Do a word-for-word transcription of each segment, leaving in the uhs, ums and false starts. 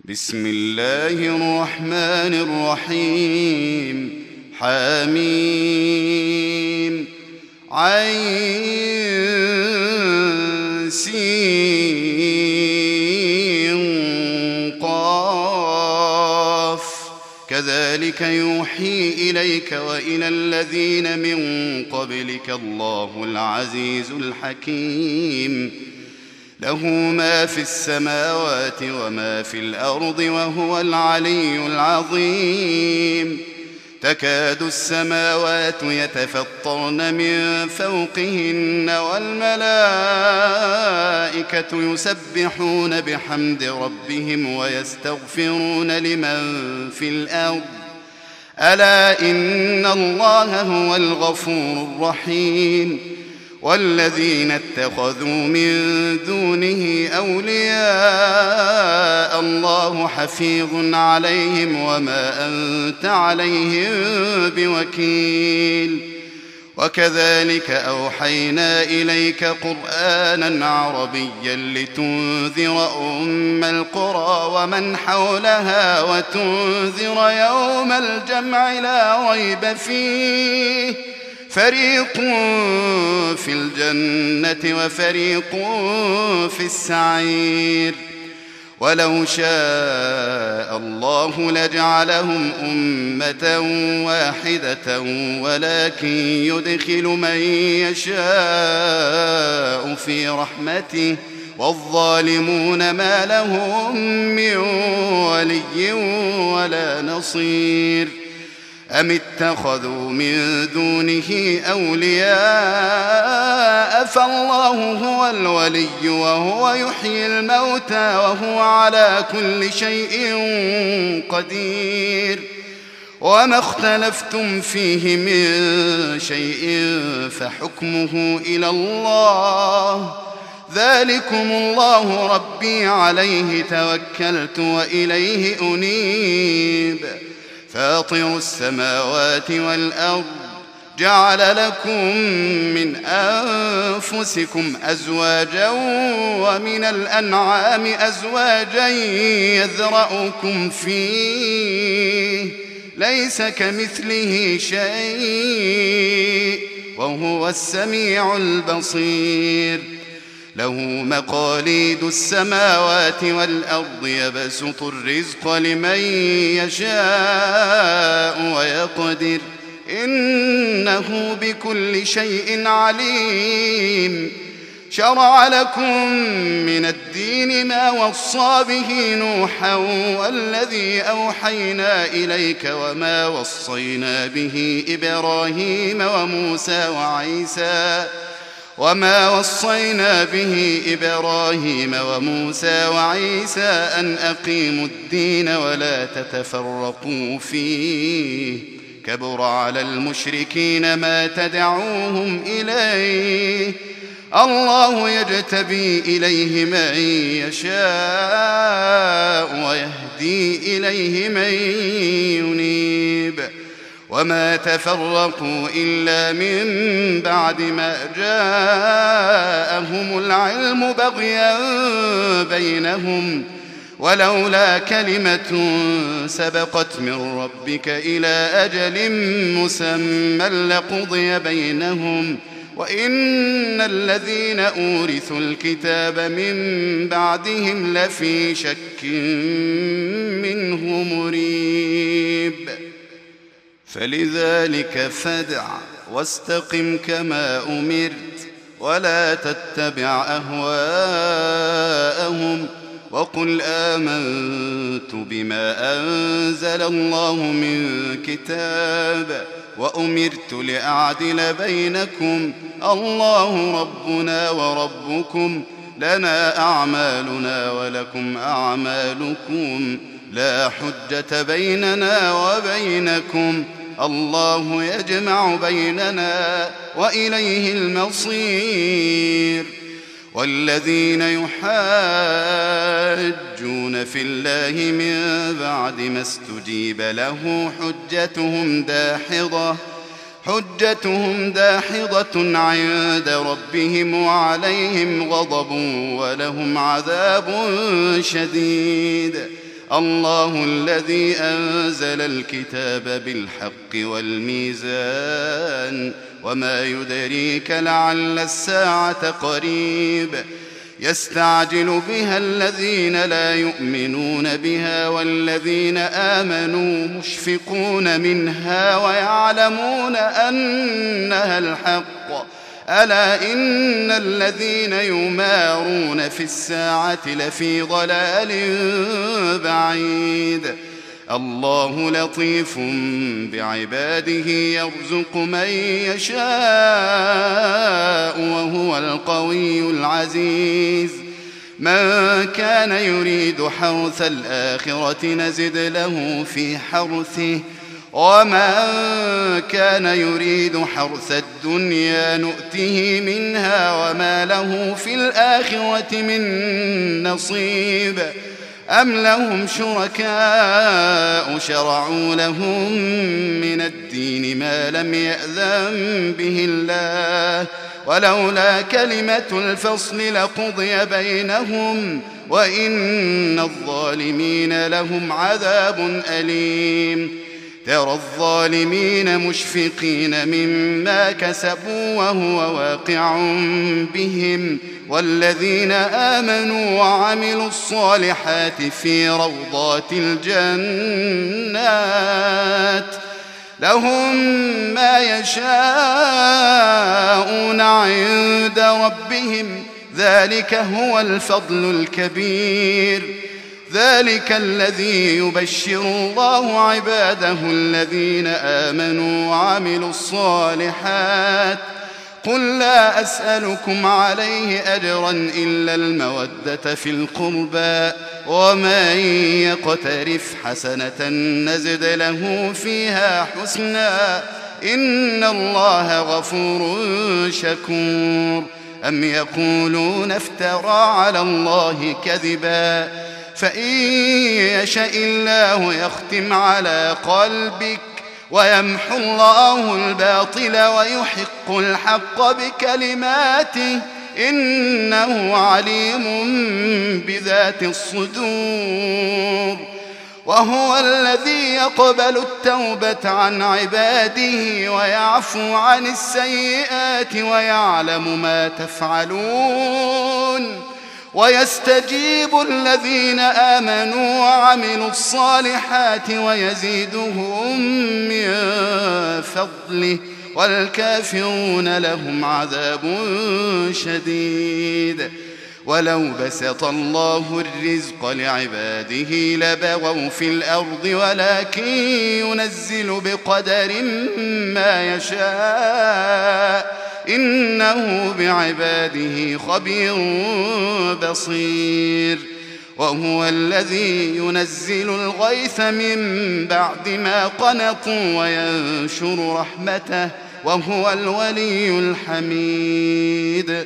بسم الله الرحمن الرحيم. حميم عين سين قاف كذلك يوحي إليك وإلى الذين من قبلك الله العزيز الحكيم. له ما في السماوات وما في الأرض وهو العلي العظيم. تكاد السماوات يتفطرن من فوقهن والملائكة يسبحون بحمد ربهم ويستغفرون لمن في الأرض ألا إن الله هو الغفور الرحيم. والذين اتخذوا من دونه أولياء الله حفيظ عليهم وما أنت عليهم بوكيل. وكذلك أوحينا إليك قرآنا عربيا لتنذر أم القرى ومن حولها وتنذر يوم الجمع لا ريب فيه فريق في الجنة وفريق في السعير. ولو شاء الله لجعلهم أمة واحدة ولكن يدخل من يشاء في رحمته والظالمون ما لهم من ولي ولا نصير. أم اتخذوا من دونه أولياء فالله هو الولي وهو يحيي الموتى وهو على كل شيء قدير. وما اختلفتم فيه من شيء فحكمه إلى الله ذلكم الله ربي عليه توكلت وإليه أنيب. فاطر السماوات والأرض جعل لكم من أنفسكم أزواجا ومن الأنعام أزواجا يذرأكم فيه ليس كمثله شيء وهو السميع البصير. له مقاليد السماوات والأرض يبسط الرزق لمن يشاء ويقدر إنه بكل شيء عليم. شرع لكم من الدين ما وصى به نوحا والذي أوحينا إليك وما وصينا به إبراهيم وموسى وعيسى وما وصينا به إبراهيم وموسى وعيسى أن أقيموا الدين ولا تتفرقوا فيه كبر على المشركين ما تدعوهم إليه. الله يجتبي إليه من يشاء ويهدي إليه من ينيب. وما تفرقوا إلا من بعد ما جاءهم العلم بغيا بينهم ولولا كلمة سبقت من ربك إلى أجل مسمى لقضي بينهم وإن الذين أورثوا الكتاب من بعدهم لفي شك منه مريب. فلذلك فادع واستقم كما أمرت ولا تتبع أهواءهم وقل آمنت بما أنزل الله من كتاب وأمرت لأعدل بينكم الله ربنا وربكم لنا أعمالنا ولكم أعمالكم لا حجة بيننا وبينكم الله يجمع بيننا وإليه المصير. والذين يحاجون في الله من بعد ما استجيب له حجتهم داحضة حجتهم داحضة عند ربهم وعليهم غضب ولهم عذاب شديد. الله الذي أنزل الكتاب بالحق والميزان وما يدريك لعل الساعة قريب يستعجل بها الذين لا يؤمنون بها والذين آمنوا مشفقون منها ويعلمون أنها الحق ألا إن الذين يمارون في الساعة لفي ضلال بعيد الله لطيف بعباده يرزق من يشاء وهو القوي العزيز من كان يريد حرث الآخرة نزد له في حرثه ومن كان يريد حرث الدنيا نؤته منها وما له في الآخرة من نصيب أم لهم شركاء شرعوا لهم من الدين ما لم يأذن به الله ولولا كلمة الفصل لقضي بينهم وإن الظالمين لهم عذاب أليم ترى الظالمين مشفقين مما كسبوا وهو واقع بهم والذين آمنوا وعملوا الصالحات في روضات الجنات لهم ما يشاءون عند ربهم ذلك هو الفضل الكبير ذلك الذي يبشر الله عباده الذين آمنوا وعملوا الصالحات قل لا أسألكم عليه أجرا إلا المودة في القربى ومن يقترف حسنة نزد له فيها حسنا إن الله غفور شكور أم يقولون افترى على الله كذبا فإن يشأ الله يختم على قلبك ويمحو الله الباطل ويحق الحق بكلماته إنه عليم بذات الصدور وهو الذي يقبل التوبة عن عباده ويعفو عن السيئات ويعلم ما تفعلون ويستجيب الذين آمنوا وعملوا الصالحات ويزيدهم من فضله والكافرون لهم عذاب شديد ولو بسط الله الرزق لعباده لبغوا في الأرض ولكن ينزل بقدر ما يشاء إنه بعباده خبير بصير وهو الذي ينزل الغيث من بعد ما قنطوا وينشر رحمته وهو الولي الحميد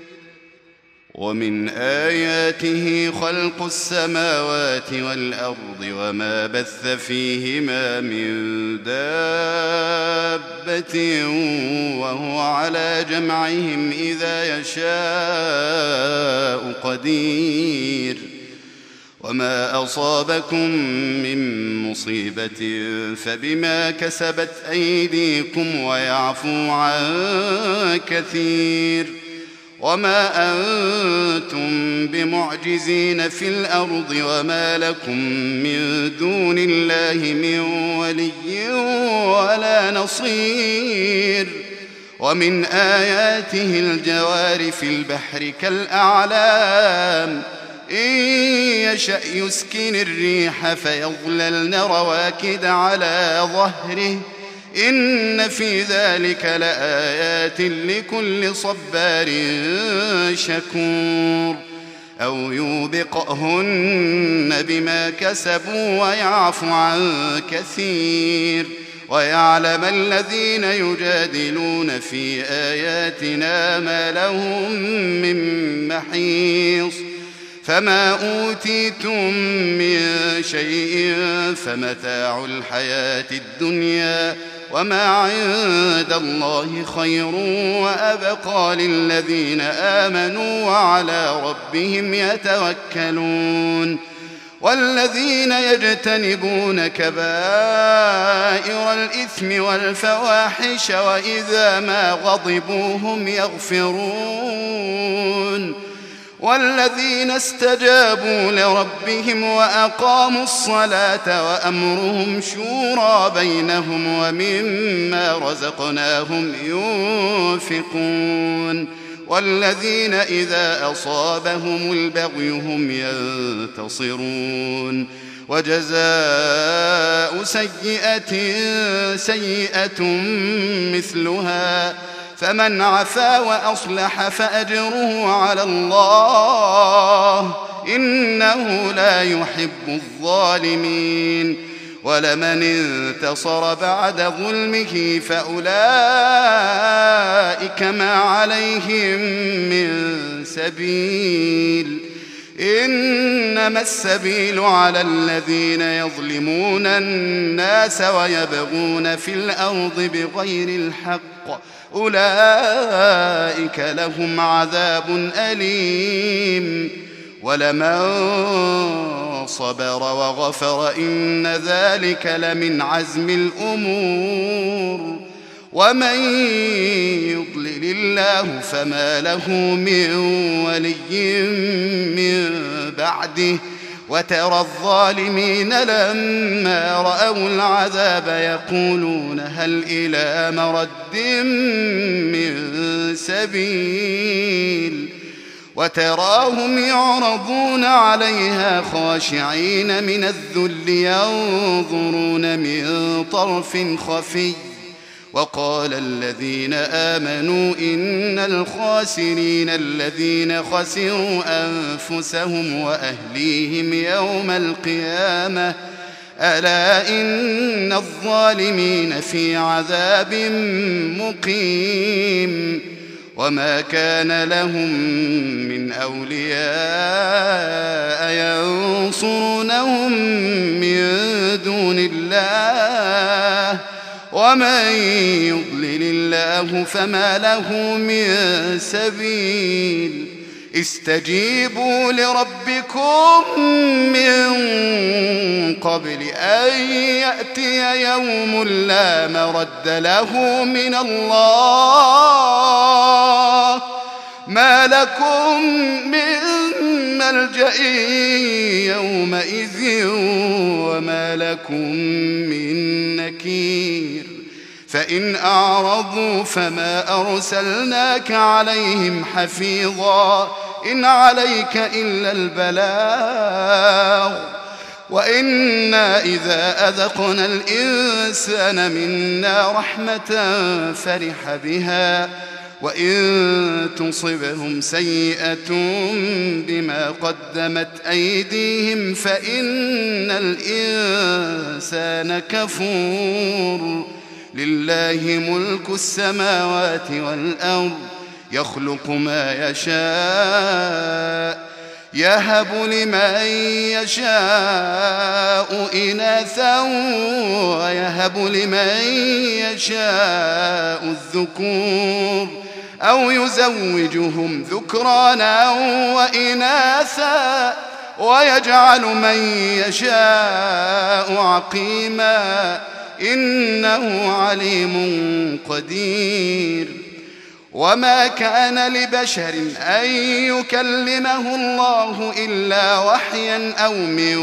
ومن آياته خلق السماوات والأرض وما بث فيهما من دابة وهو على جمعهم إذا يشاء قدير وما أصابكم من مصيبة فبما كسبت أيديكم ويعفو عن كثير وما أنتم بمعجزين في الأرض وما لكم من دون الله من ولي ولا نصير ومن آياته الجوار في البحر كالأعلام إن يشأ يسكن الريح فيظللن رواكد على ظهره إن في ذلك لآيات لكل صبار شكور أو يوبقهن بما كسبوا ويعفو عن كثير ويعلم الذين يجادلون في آياتنا ما لهم من محيص فما أوتيتم من شيء فمتاع الحياة الدنيا وما عند الله خير وأبقى للذين آمنوا وعلى ربهم يتوكلون والذين يجتنبون كبائر الإثم والفواحش وإذا ما غضبوا هم يغفرون والذين استجابوا لربهم وأقاموا الصلاة وأمرهم شورى بينهم ومما رزقناهم ينفقون والذين إذا أصابهم البغي هم ينتصرون وجزاء سيئة سيئة مثلها فمن عفا وأصلح فأجره على الله إنه لا يحب الظالمين ولمن انتصر بعد ظلمه فأولئك ما عليهم من سبيل إنما السبيل على الذين يظلمون الناس ويبغون في الأرض بغير الحق أولئك لهم عذاب أليم ولمن صبر وغفر إن ذلك لمن عزم الأمور ومن يضلل الله فما له من ولي من بعده وترى الظالمين لما رأوا العذاب يقولون هل إلى مرد من سبيل وتراهم يعرضون عليها خاشعين من الذل ينظرون من طرف خفي وقال الذين آمنوا إن الخاسرين الذين خسروا أنفسهم وأهليهم يوم القيامة ألا إن الظالمين في عذاب مقيم وما كان لهم من أولياء ينصرونهم من دون الله ومن يضلل الله فما له من سبيل استجيبوا لربكم من قبل أن يأتي يوم لا مرد له من الله ما لكم من ملجأ يومئذ وما لكم من نكير فإن أعرضوا فما أرسلناك عليهم حفيظا إن عليك إلا البلاغ وإنا إذا أذقنا الإنسان منا رحمة فرح بها وإن تصبهم سيئة بما قدمت أيديهم فإن الإنسان كفور لله ملك السماوات والأرض يخلق ما يشاء يهب لمن يشاء إناثا ويهب لمن يشاء الذكور أو يزوجهم ذكرانا وإناثا ويجعل من يشاء عقيما إنه عليم قدير وما كان لبشر أن يكلمه الله إلا وحيا أو من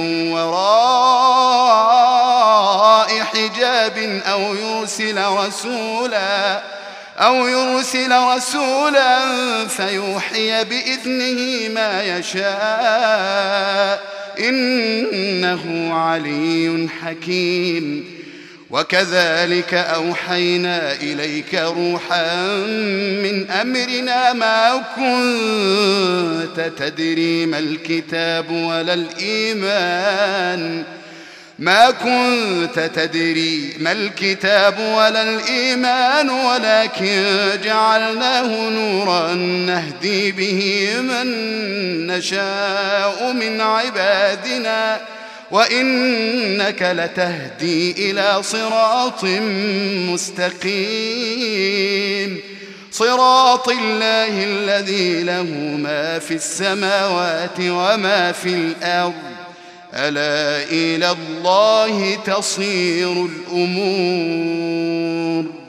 وراء حجاب أو يرسل رسولا أو يرسل رسولا فيوحي بإذنه ما يشاء إنه علي حكيم وكذلك أوحينا إليك روحا من أمرنا ما كنت تدري ما الكتاب ولا الإيمان ما كنت تدري ما الكتاب ولا الإيمان ولكن جعلناه نورا نهدي به من نشاء من عبادنا وإنك لتهدي إلى صراط مستقيم صراط الله الذي له ما في السماوات وما في الأرض ألا إلى الله تصير الأمور.